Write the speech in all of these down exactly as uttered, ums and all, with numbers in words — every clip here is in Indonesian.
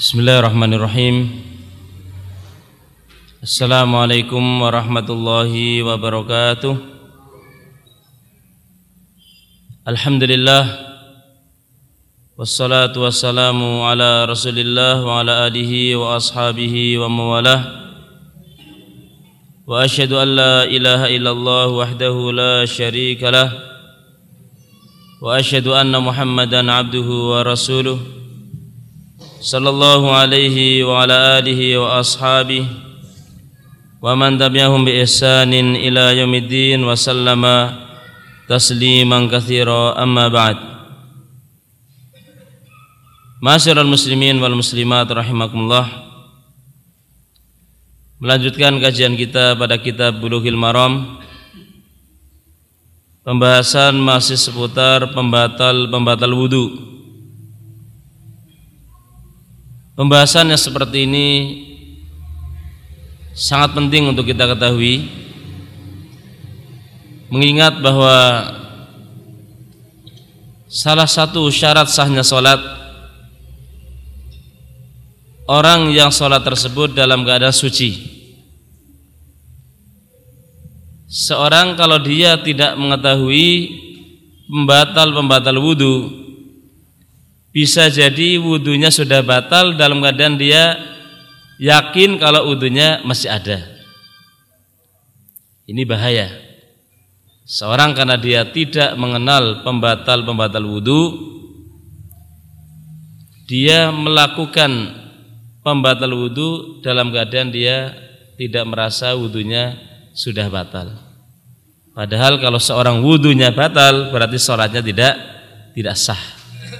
Bismillahirrahmanirrahim. Assalamualaikum warahmatullahi wabarakatuh. Alhamdulillah, wassalatu wassalamu ala rasulillah wa ala alihi wa ashabihi wa mawalah. Wa asyhadu an la ilaha illallah wahdahu la syarika lah, wa asyhadu anna muhammadan abduhu wa rasuluh sallallahu alaihi wa ala alihi wa ashabihi wa man tabi'ahum bi ihsanin ila yaumiddin wa sallama tasliman katsira, amma ba'd. Ma'asyiral muslimin wal muslimat rahimakumullah. Melanjutkan kajian kita pada kitab Bulughul Maram. Pembahasan masih seputar pembatal-pembatal wudu. Pembahasan yang seperti ini sangat penting untuk kita ketahui, mengingat bahwa salah satu syarat sahnya sholat, orang yang sholat tersebut dalam keadaan suci. Seorang kalau dia tidak mengetahui pembatal-pembatal wudu, bisa jadi wudunya sudah batal dalam keadaan dia yakin kalau wudunya masih ada. Ini bahaya. Seorang karena dia tidak mengenal pembatal-pembatal wudu, dia melakukan pembatal wudu dalam keadaan dia tidak merasa wudunya sudah batal. Padahal kalau seorang wudunya batal, berarti sholatnya tidak tidak sah.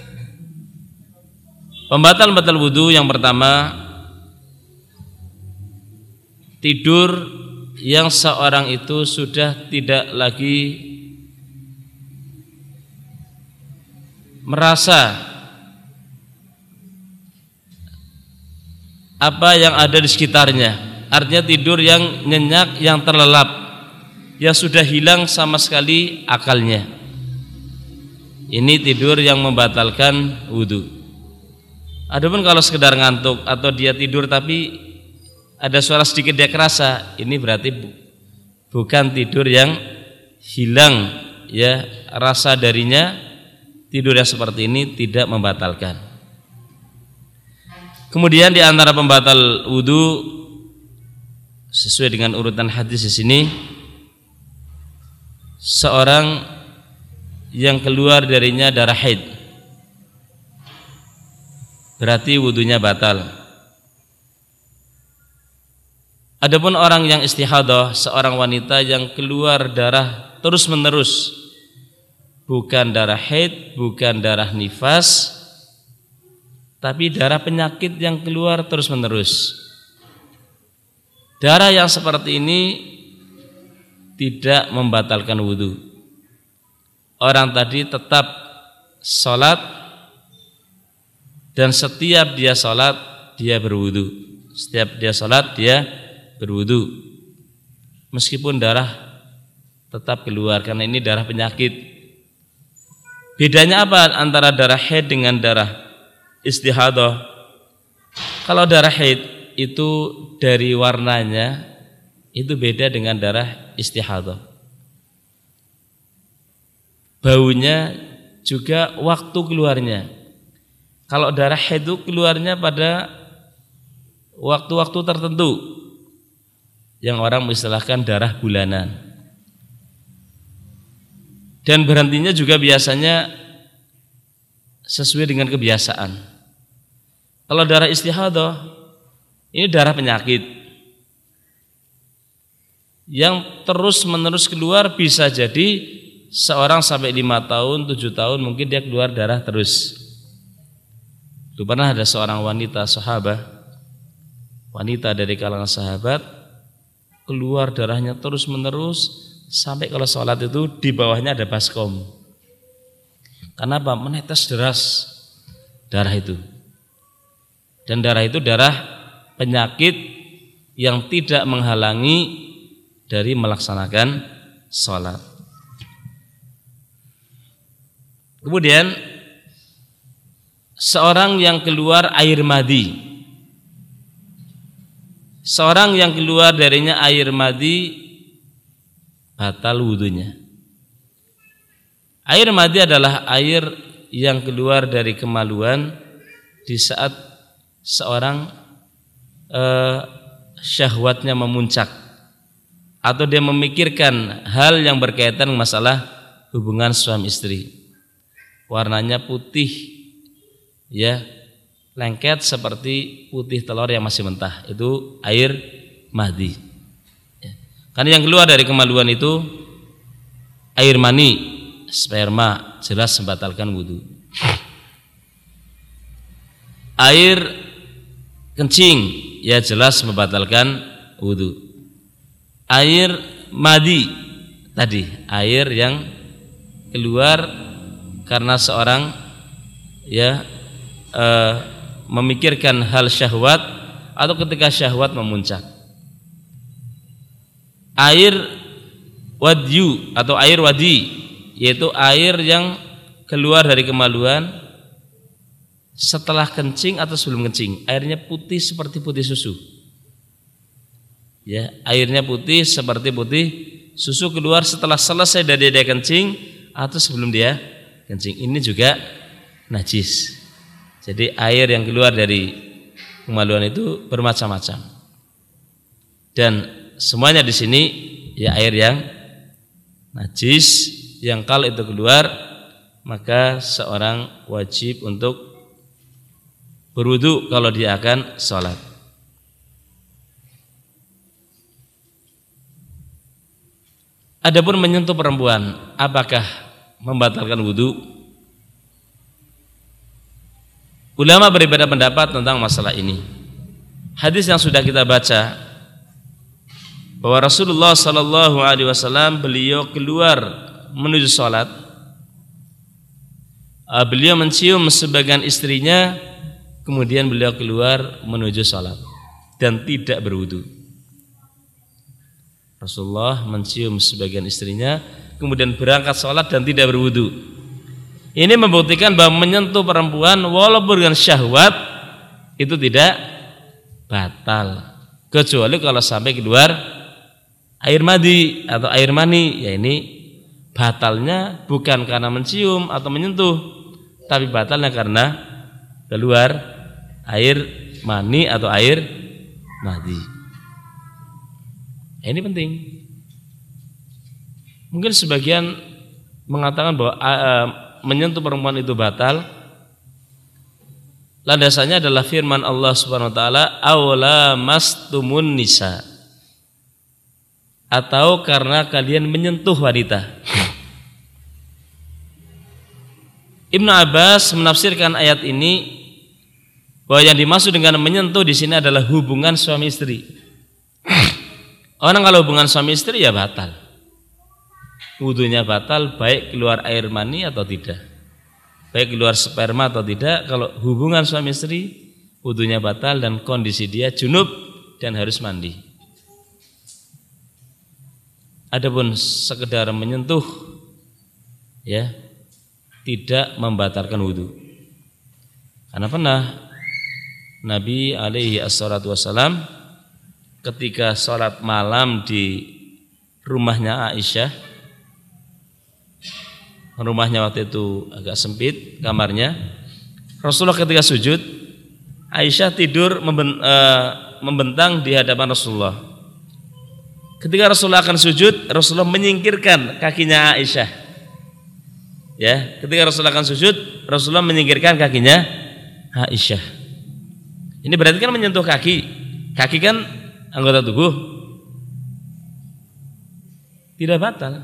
Pembatal-pembatal wudu yang pertama, tidur yang seorang itu sudah tidak lagi merasa apa yang ada di sekitarnya. Artinya tidur yang nyenyak, yang terlelap, yang sudah hilang sama sekali akalnya. Ini tidur yang membatalkan wudu. Adapun kalau sekedar ngantuk atau dia tidur tapi ada suara sedikit dia kerasa, ini berarti bu, bukan tidur yang hilang ya rasa darinya. Tidur yang seperti ini tidak membatalkan. Kemudian di antara pembatal wudu sesuai dengan urutan hadis di sini, seorang yang keluar darinya darah haid, berarti wudunya batal. Adapun orang yang istihadah, seorang wanita yang keluar darah terus-menerus, bukan darah haid, bukan darah nifas, tapi darah penyakit yang keluar terus-menerus. Darah yang seperti ini tidak membatalkan wudu. Orang tadi tetap sholat, dan setiap dia sholat dia berwudu. Setiap dia sholat dia berwudu, meskipun darah tetap keluar, karena ini darah penyakit. Bedanya apa antara darah haid dengan darah istihadah? Kalau darah haid itu dari warnanya itu beda dengan darah istihadah. Baunya juga waktu keluarnya. Kalau darah haid itu keluarnya pada waktu-waktu tertentu, yang orang mengistilahkan darah bulanan. Dan berhentinya juga biasanya sesuai dengan kebiasaan. Kalau darah istihadah, ini darah penyakit yang terus-menerus keluar. Bisa jadi seorang sampai lima tahun, tujuh tahun mungkin dia keluar darah terus. Itu pernah ada seorang wanita sahabat, wanita dari kalangan sahabat, keluar darahnya terus menerus sampai kalau sholat itu di bawahnya ada baskom. Kenapa? Menetes deras darah itu. Dan darah itu darah penyakit yang tidak menghalangi dari melaksanakan sholat. Kemudian seorang yang keluar air madi, seorang yang keluar darinya air madi batal wudunya. Air madi adalah air yang keluar dari kemaluan di saat seorang eh, syahwatnya memuncak atau dia memikirkan hal yang berkaitan masalah hubungan suami istri. Warnanya putih, ya, lengket seperti putih telur yang masih mentah, itu air madi. Ya. Karena yang keluar dari kemaluan itu air mani, sperma, jelas membatalkan wudu. Air kencing, ya jelas membatalkan wudu. Air madi tadi, air yang keluar karena seorang ya eh, memikirkan hal syahwat atau ketika syahwat memuncak. Air wadyu atau air wadi, yaitu air yang keluar dari kemaluan setelah kencing atau sebelum kencing. Airnya putih seperti putih susu. Ya, airnya putih seperti putih susu keluar setelah selesai dari dia kencing atau sebelum dia kencing. Ini juga najis. Jadi air yang keluar dari kemaluan itu bermacam-macam. Dan semuanya di sini ya air yang najis, yang kalau itu keluar maka seorang wajib untuk berwudu kalau dia akan sholat. Adapun menyentuh perempuan, apakah membatalkan wudu? Ulama berbeda pendapat tentang masalah ini. Hadis yang sudah kita baca bahwa Rasulullah Sallallahu Alaihi Wasallam beliau keluar menuju sholat, beliau mencium sebagian istrinya, kemudian beliau keluar menuju sholat dan tidak berwudu. Rasulullah mencium sebagian istrinya, kemudian berangkat sholat dan tidak berwudu. Ini membuktikan bahwa menyentuh perempuan walaupun dengan syahwat itu tidak batal, kecuali kalau sampai keluar air madi atau air mani. Ya ini batalnya bukan karena mencium atau menyentuh, tapi batalnya karena keluar air mani atau air madi. Ini penting. Mungkin sebagian mengatakan bahwa uh, menyentuh perempuan itu batal. Landasannya adalah firman Allah Subhanahu wa taala, "Aula mastumun nisa." Atau karena kalian menyentuh wanita. Ibnu Abbas menafsirkan ayat ini bahwa yang dimaksud dengan menyentuh di sini adalah hubungan suami istri. Orang kalau hubungan suami istri ya batal, wudunya batal baik keluar air mani atau tidak, baik keluar sperma atau tidak. Kalau hubungan suami istri wudunya batal dan kondisi dia junub dan harus mandi. Adapun sekedar menyentuh ya tidak membatalkan wudu. Karena pernah Nabi alaihi assalatu wassalam ketika sholat malam di rumahnya Aisyah, rumahnya waktu itu agak sempit kamarnya, Rasulullah ketika sujud, Aisyah tidur membentang di hadapan Rasulullah. Ketika Rasulullah akan sujud, Rasulullah menyingkirkan kakinya Aisyah. Ya, ketika Rasulullah akan sujud, Rasulullah menyingkirkan kakinya Aisyah. Ini berarti kan menyentuh kaki. Kaki kan anggota tubuh, tidak batal.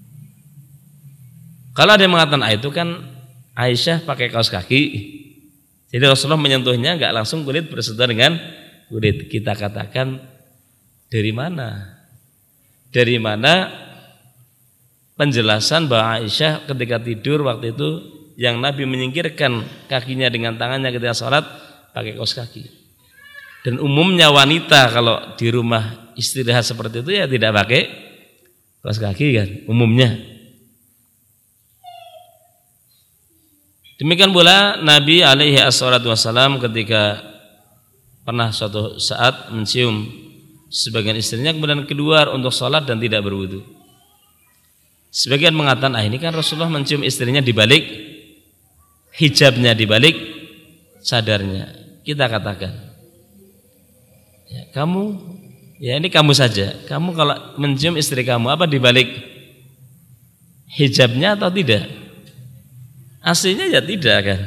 Kalau ada yang mengatakan ah, itu kan Aisyah pakai kaos kaki, jadi Rasulullah menyentuhnya enggak langsung kulit bersentuhan dengan kulit. Kita katakan dari mana? Dari mana penjelasan bahwa Aisyah ketika tidur waktu itu yang Nabi menyingkirkan kakinya dengan tangannya ketika sholat pakai kaos kaki. Dan umumnya wanita kalau di rumah istirahat seperti itu ya tidak pakai kaos kaki kan umumnya. Demikian pula Nabi alaihi assalatu wassalam ketika pernah suatu saat mencium sebagian istrinya kemudian keluar untuk sholat dan tidak berwudu. Sebagian mengatakan, ah ini kan Rasulullah mencium istrinya di balik hijabnya, di balik sadarnya. Kita katakan, ya, kamu, ya ini kamu saja, kamu kalau mencium istri kamu apa di balik hijabnya atau tidak? Aslinya ya tidak kan.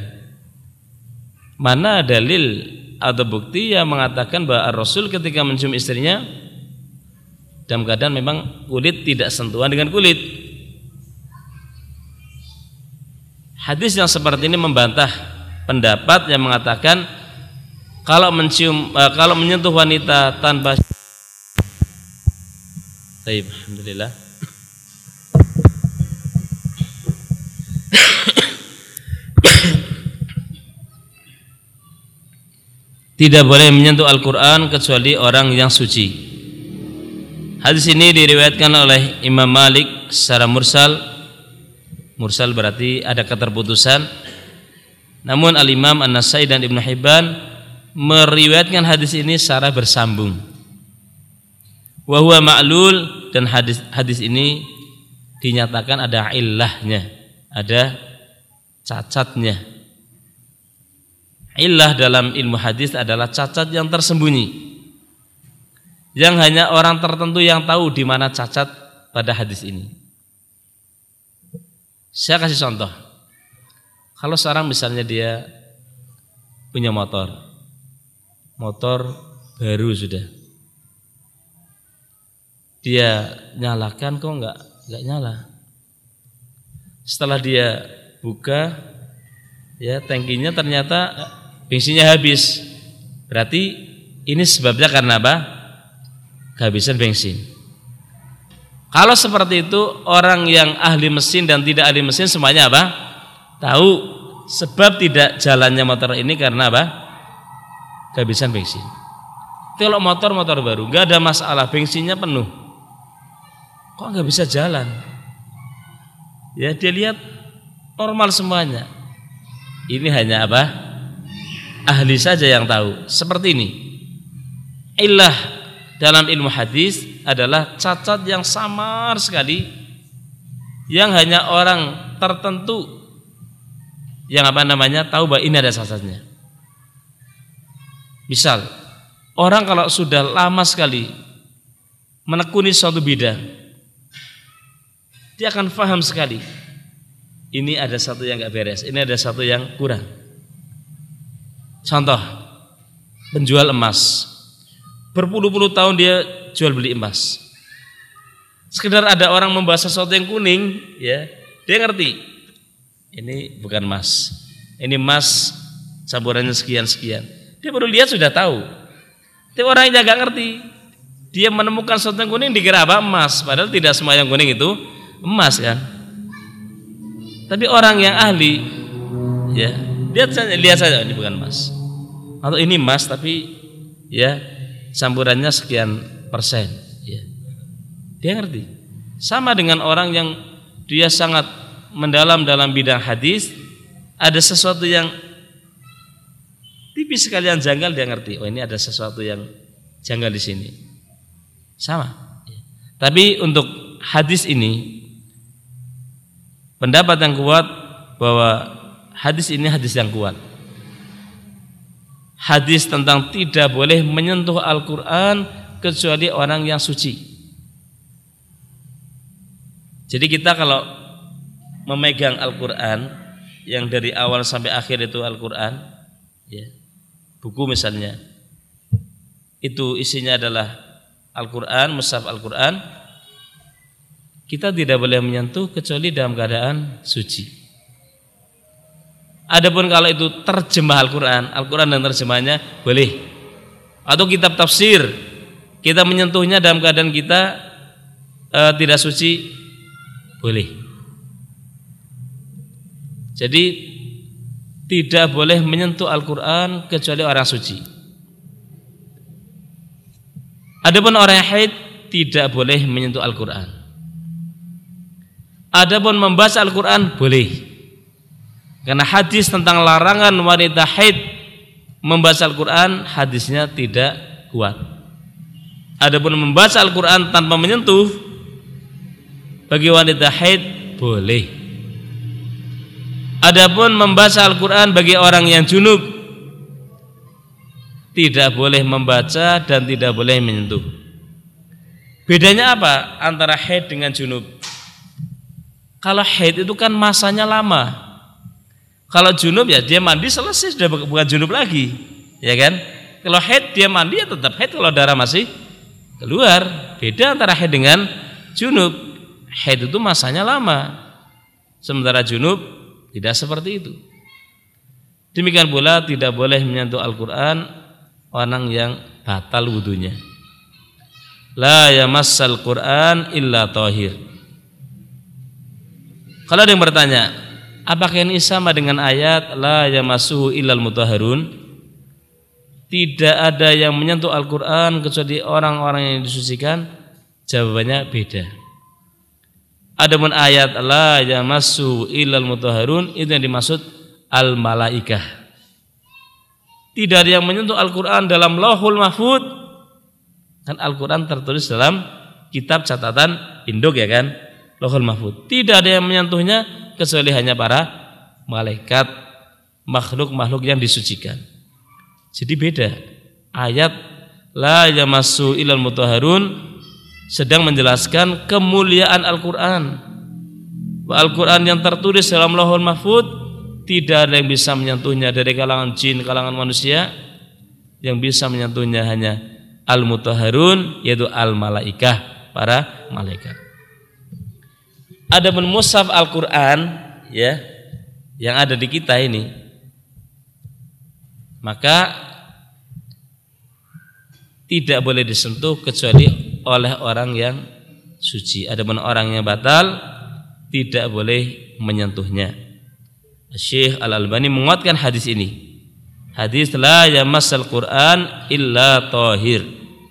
Mana dalil atau bukti yang mengatakan bahwa Rasul ketika mencium istrinya dalam keadaan memang kulit tidak sentuhan dengan kulit. Hadis yang seperti ini membantah pendapat yang mengatakan kalau mencium uh, kalau menyentuh wanita tanpa Baik, alhamdulillah. Tidak boleh menyentuh Al-Quran kecuali orang yang suci. Hadis ini diriwayatkan oleh Imam Malik secara mursal. Mursal berarti ada keterputusan. Namun Al-Imam An-Nasai dan Ibnu Hibban meriwayatkan hadis ini secara bersambung. Wa huwa ma'lul, dan hadis hadis ini dinyatakan ada illahnya, ada cacatnya. Illah dalam ilmu hadis adalah cacat yang tersembunyi, yang hanya orang tertentu yang tahu di mana cacat pada hadis ini. Saya kasih contoh. Kalau seorang misalnya dia punya motor, motor baru sudah, dia nyalakan kok enggak enggak nyala. Setelah dia buka, ya tangkinya ternyata bensinnya habis. Berarti ini sebabnya karena apa? Kehabisan bensin. Kalau seperti itu, orang yang ahli mesin dan tidak ahli mesin semuanya apa? Tahu sebab tidak jalannya motor ini karena apa? Kehabisan bensin. Kalau motor motor baru, nggak ada masalah, bensinnya penuh, kok nggak bisa jalan? Ya dia lihat normal semuanya. Ini hanya apa? Ahli saja yang tahu. Seperti ini. Illah dalam ilmu hadis adalah cacat yang samar sekali, yang hanya orang tertentu yang apa namanya tahu bahwa ini ada cacatnya. Misal, orang kalau sudah lama sekali menekuni suatu bidang, dia akan paham sekali. Ini ada satu yang enggak beres, ini ada satu yang kurang. Contoh, penjual emas. Berpuluh-puluh tahun dia jual beli emas. Sekedar ada orang membahas sesuatu yang kuning, ya, dia ngerti. Ini bukan emas. Ini emas campurannya sekian-sekian. Dia baru lihat sudah tahu. Tapi orang yang enggak ngerti, dia menemukan sesuatu yang kuning dikira apa? Emas, padahal tidak semua yang kuning itu emas kan. Tapi orang yang ahli, ya, lihat saja, lihat saja ini bukan emas, atau ini emas tapi ya campurannya sekian persen, ya. Dia ngerti. Sama dengan orang yang dia sangat mendalam dalam bidang hadis, ada sesuatu yang tipis sekali yang janggal, dia ngerti. Oh ini ada sesuatu yang janggal di sini. Sama. Tapi untuk hadis ini, pendapat yang kuat bahwa hadis ini hadis yang kuat. Hadis tentang tidak boleh menyentuh Al-Quran kecuali orang yang suci. Jadi kita kalau memegang Al-Quran yang dari awal sampai akhir itu Al-Quran, ya, buku misalnya, itu isinya adalah Al-Quran, mushaf Al-Quran, kita tidak boleh menyentuh kecuali dalam keadaan suci. Adapun kalau itu terjemah Al-Quran, Al-Quran dan terjemahnya boleh. Atau kitab tafsir, kita menyentuhnya dalam keadaan kita e, tidak suci, boleh. Jadi tidak boleh menyentuh Al-Quran kecuali orang suci. Adapun orang yang haid tidak boleh menyentuh Al-Quran. Adapun membaca Al-Quran boleh. Karena hadis tentang larangan wanita haid membaca Al-Quran, hadisnya tidak kuat. Adapun membaca Al-Quran tanpa menyentuh bagi wanita haid boleh. Adapun membaca Al-Quran bagi orang yang junub tidak boleh membaca dan tidak boleh menyentuh. Bedanya apa antara haid dengan junub? Kalau haid itu kan masanya lama. Kalau junub ya dia mandi selesai sudah bukan junub lagi, ya kan? Kalau haid dia mandi ya tetap haid kalau darah masih keluar. Beda antara haid dengan junub. Haid itu masanya lama, sementara junub tidak seperti itu. Demikian pula tidak boleh menyentuh Al-Quran orang yang batal wudunya. La yamassal Quran illa tahir. Kalau ada yang bertanya, apakah ini sama dengan ayat la yamassuhu illal mutahharun? Tidak ada yang menyentuh Al-Quran kecuali orang-orang yang disucikan. Jawabannya beda. Adapun ayat la yamassuhu illal mutahharun itu yang dimaksud al-malaikah. Tidak ada yang menyentuh Al-Quran dalam Lauhul Mahfuz. Kan Al-Quran tertulis dalam kitab catatan induk, ya kan, Lauhul Mahfuz. Tidak ada yang menyentuhnya kecuali hanya para malaikat, makhluk-makhluk yang disucikan. Jadi beda. Ayat la yamassu ilal mutahharun sedang menjelaskan kemuliaan Al-Quran. Al-Quran yang tertulis dalam Lauhul Mahfuz tidak ada yang bisa menyentuhnya dari kalangan jin, kalangan manusia. Yang bisa menyentuhnya hanya al-mutahharun, yaitu al-malaikah, para malaikat. Adapun mushaf Al-Quran ya yang ada di kita ini, maka tidak boleh disentuh kecuali oleh orang yang suci. Adapun orang yang batal tidak boleh menyentuhnya. Syekh Al-Albani menguatkan hadis ini. Hadis la yamassal Quran illa tahir.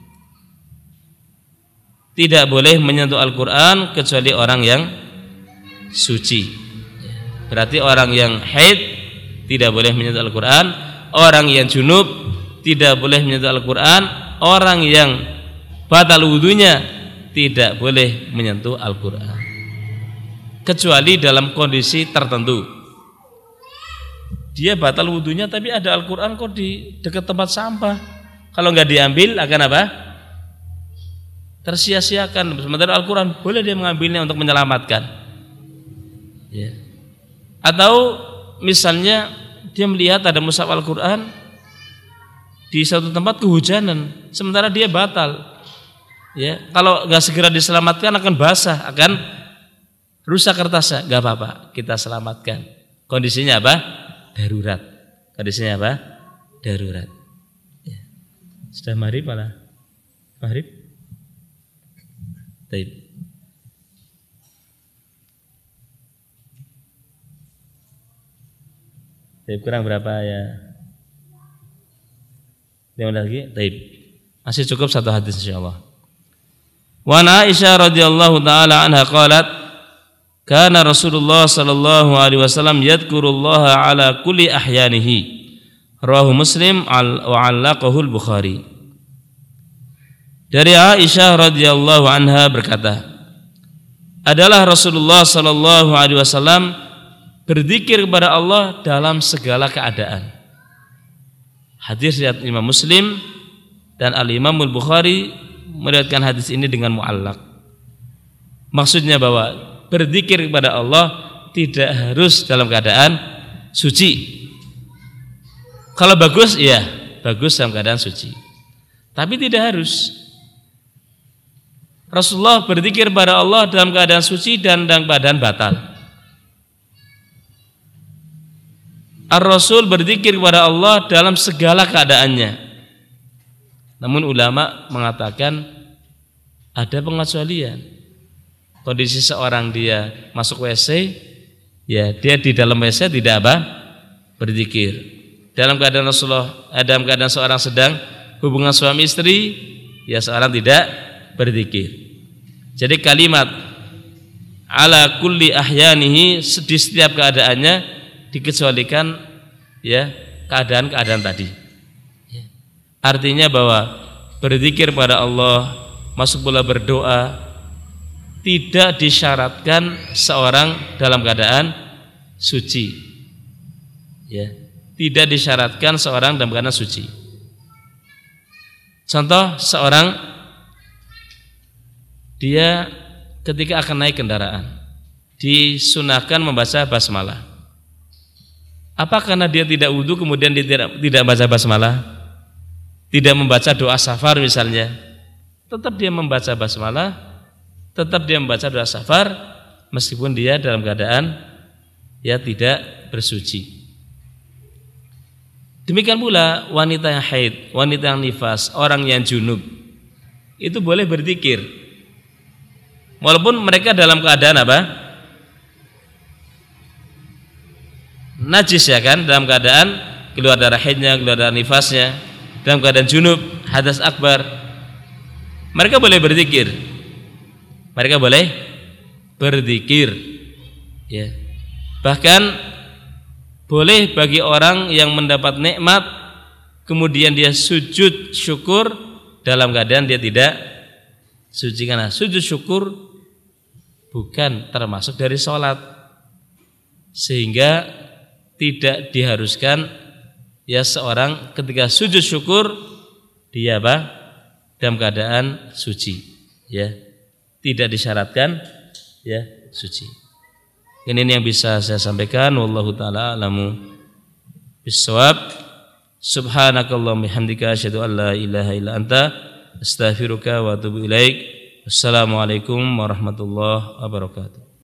Tidak boleh menyentuh Al-Quran kecuali orang yang suci. Berarti orang yang haid tidak boleh menyentuh Al-Quran, orang yang junub tidak boleh menyentuh Al-Quran, orang yang batal wudunya tidak boleh menyentuh Al-Quran kecuali dalam kondisi tertentu. Dia batal wudunya tapi ada Al-Quran kok di dekat tempat sampah. Kalau nggak diambil akan apa? Tersia-siakan. Sementara Al-Quran boleh dia mengambilnya untuk menyelamatkan. Ya. Atau misalnya dia melihat ada mushaf Al-Quran di satu tempat kehujanan, sementara dia batal. Ya, kalau nggak segera diselamatkan akan basah, akan rusak kertasnya. Nggak apa-apa, kita selamatkan. Kondisinya apa? Darurat. Kondisinya apa? Darurat. Ya. Sudah maghrib malah. Maghrib? Baik. Baik, kurang berapa ya? Yang lagi? Baik. Masih cukup satu hadis insyaallah. Wa Aisyah radhiyallahu taala anha qalat kana Rasulullah sallallahu alaihi wasallam yadhkurullaha ala kulli ahyanihi. Rawahu Muslim wa 'allaqahu al-Bukhari. Dari Aisyah radhiyallahu anha berkata, adalah Rasulullah sallallahu alaihi wasallam berzikir kepada Allah dalam segala keadaan. Hadis riwayat Imam Muslim dan Al-Imam Al-Bukhari meriwayatkan hadis ini dengan mu'allaq. Maksudnya bahwa berzikir kepada Allah tidak harus dalam keadaan suci. Kalau bagus, iya, bagus dalam keadaan suci. Tapi tidak harus. Rasulullah berzikir kepada Allah dalam keadaan suci dan dalam keadaan batal. Ar-Rasul berzikir kepada Allah dalam segala keadaannya. Namun ulama mengatakan ada pengecualian. Kondisi seorang dia masuk W C, ya dia di dalam W C tidak apa? Berzikir. Dalam keadaan Rasulullah, dalam keadaan seorang sedang hubungan suami istri, ya seorang tidak berzikir. Jadi kalimat ala kulli ahyanihi di setiap keadaannya dikecualikan ya keadaan-keadaan tadi. Artinya bahwa berzikir pada Allah, masuk pula berdoa, tidak disyaratkan seorang dalam keadaan suci. Ya, tidak disyaratkan seorang dalam keadaan suci. Contoh, seorang dia ketika akan naik kendaraan disunahkan membaca basmalah. Apa karena dia tidak wudu kemudian dia tidak, tidak baca basmalah? Tidak membaca doa safar misalnya? Tetap dia membaca basmalah, tetap dia membaca doa safar meskipun dia dalam keadaan ya tidak bersuci. Demikian pula wanita yang haid, wanita yang nifas, orang yang junub itu boleh berzikir walaupun mereka dalam keadaan apa? Najis, ya kan, dalam keadaan keluar darah haidnya, keluar darah nifasnya, dalam keadaan junub, hadas akbar, mereka boleh berzikir. Mereka boleh berzikir, ya. Bahkan boleh bagi orang yang mendapat nikmat kemudian dia sujud syukur dalam keadaan dia tidak suci, karena sujud syukur bukan termasuk dari sholat, sehingga tidak diharuskan ya seorang ketika sujud syukur dia apa? Dalam keadaan suci, ya. Tidak disyaratkan ya suci. Ini yang bisa saya sampaikan, wallahu taala alamu bissawab. Subhanakallahumma bihamdika asyhadu an la ilaha illa anta astaghfiruka wa atubu ilaik. Assalamualaikum warahmatullahi wabarakatuh.